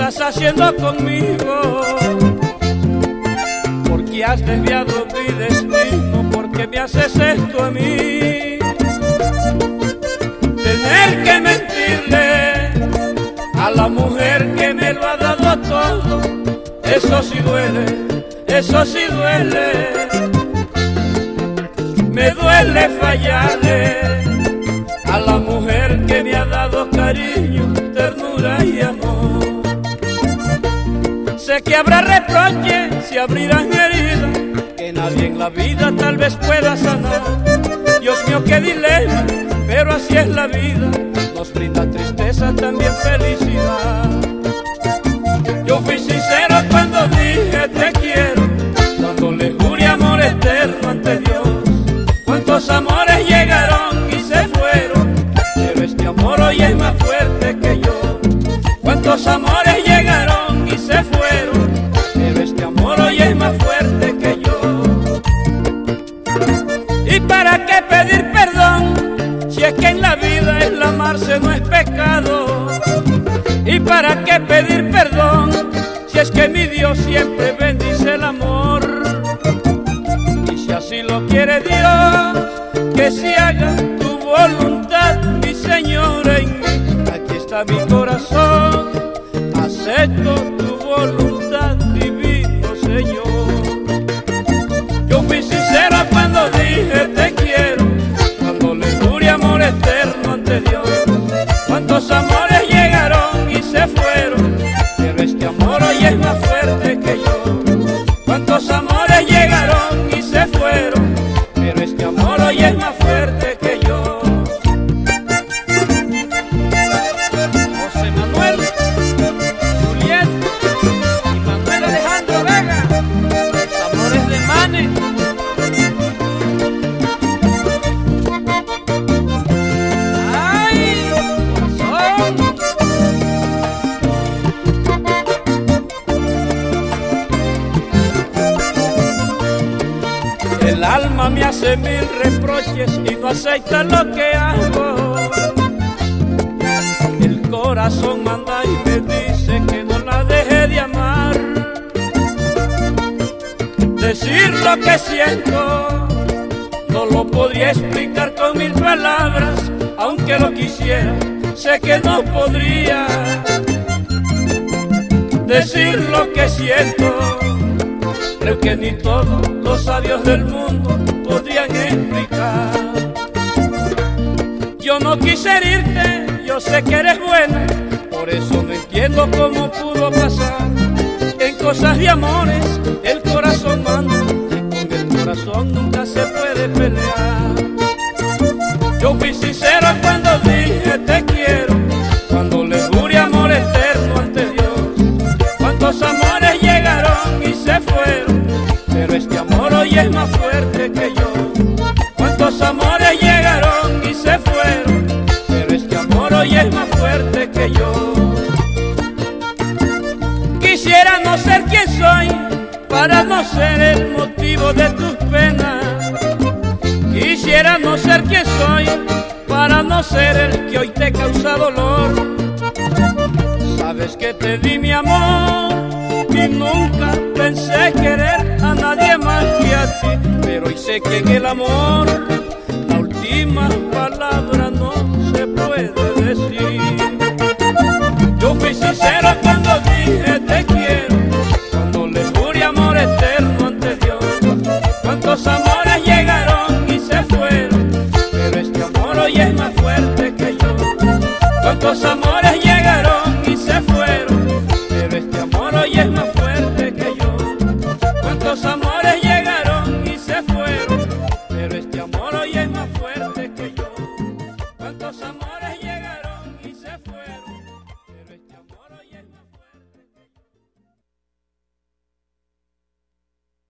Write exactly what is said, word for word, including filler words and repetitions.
estás haciendo conmigo? ¿Por qué has desviado mi destino? ¿Por qué me haces esto a mí? Tener que mentirle a la mujer que me lo ha dado todo, eso sí duele, eso sí duele. Me duele fallarle a la mujer que me ha dado cariño, ternura y amor. Sé que habrá reproches, se abrirán heridas que nadie en la vida tal vez pueda sanar. Dios mío, qué dilema, pero así es la vida, nos brinda tristeza, también felicidad. Yo fui sincero cuando dije te quiero, cuando le juré amor eterno ante Dios. Cuántos amores llegaron y se fueron, pero este amor hoy es más fuerte que yo. Cuántos amores llegaron y se fueron, pero este amor hoy es más fuerte que yo. ¿Y para qué pedir perdón si es que en la vida el amarse no es pecado? ¿Y para qué pedir perdón si es que mi Dios siempre bendice el amor? Y si así lo quiere Dios, que se haga tu voluntad, mi Señor, en mí. Aquí está mi corazón, acepto tu voluntad, divino Señor. Yo fui sincero cuando dije te quiero, cuando le juré amor eterno ante Dios. Cuántos amores llegaron y se fueron, pero este amor hoy es más fuerte que yo. Cuántos amores llegaron y se fueron, pero este amor hoy es más fuerte que yo. José Manuel, Juliet y Manuel Alejandro Vega, los amores de Mane. ¡Ay, corazón! El alma me hace mil reproches y no acepta lo que hago. El corazón manda y me dice que no la deje de amar. Decir lo que siento no lo podría explicar con mil palabras, aunque lo quisiera, sé que no podría. Decir lo que siento, creo que ni todos los sabios del mundo podrían explicar. Yo no quise herirte, yo sé que eres buena, por eso no entiendo cómo pudo pasar. En cosas de amores el corazón manda, y con el corazón nunca se puede pelear. Yo fui sincero cuando dije te quiero, cuando le juré amor eterno ante Dios. Cuántos amores llegaron y se fueron, pero este amor hoy es más fuerte que yo. Cuántos amores llegaron y se fueron, pero este amor hoy es más fuerte que yo. Quisiera no ser quien soy, para no ser el motivo de tus penas. Quisiera no ser quien soy, para no ser el que hoy te causa dolor. Sabes que te di mi amor y nunca pensé querer a nadie más que a ti, pero hoy sé que en el amor la última palabra no se puede decir. Yo fui sincero cuando dije te quiero, cuando le juré amor eterno ante Dios. Cuántos amores llegaron y se fueron, pero este amor hoy es más fuerte que yo. Cuántos amores llegaron y se fueron, pero este amor hoy es más fuerte que yo. Cuántos amores llegaron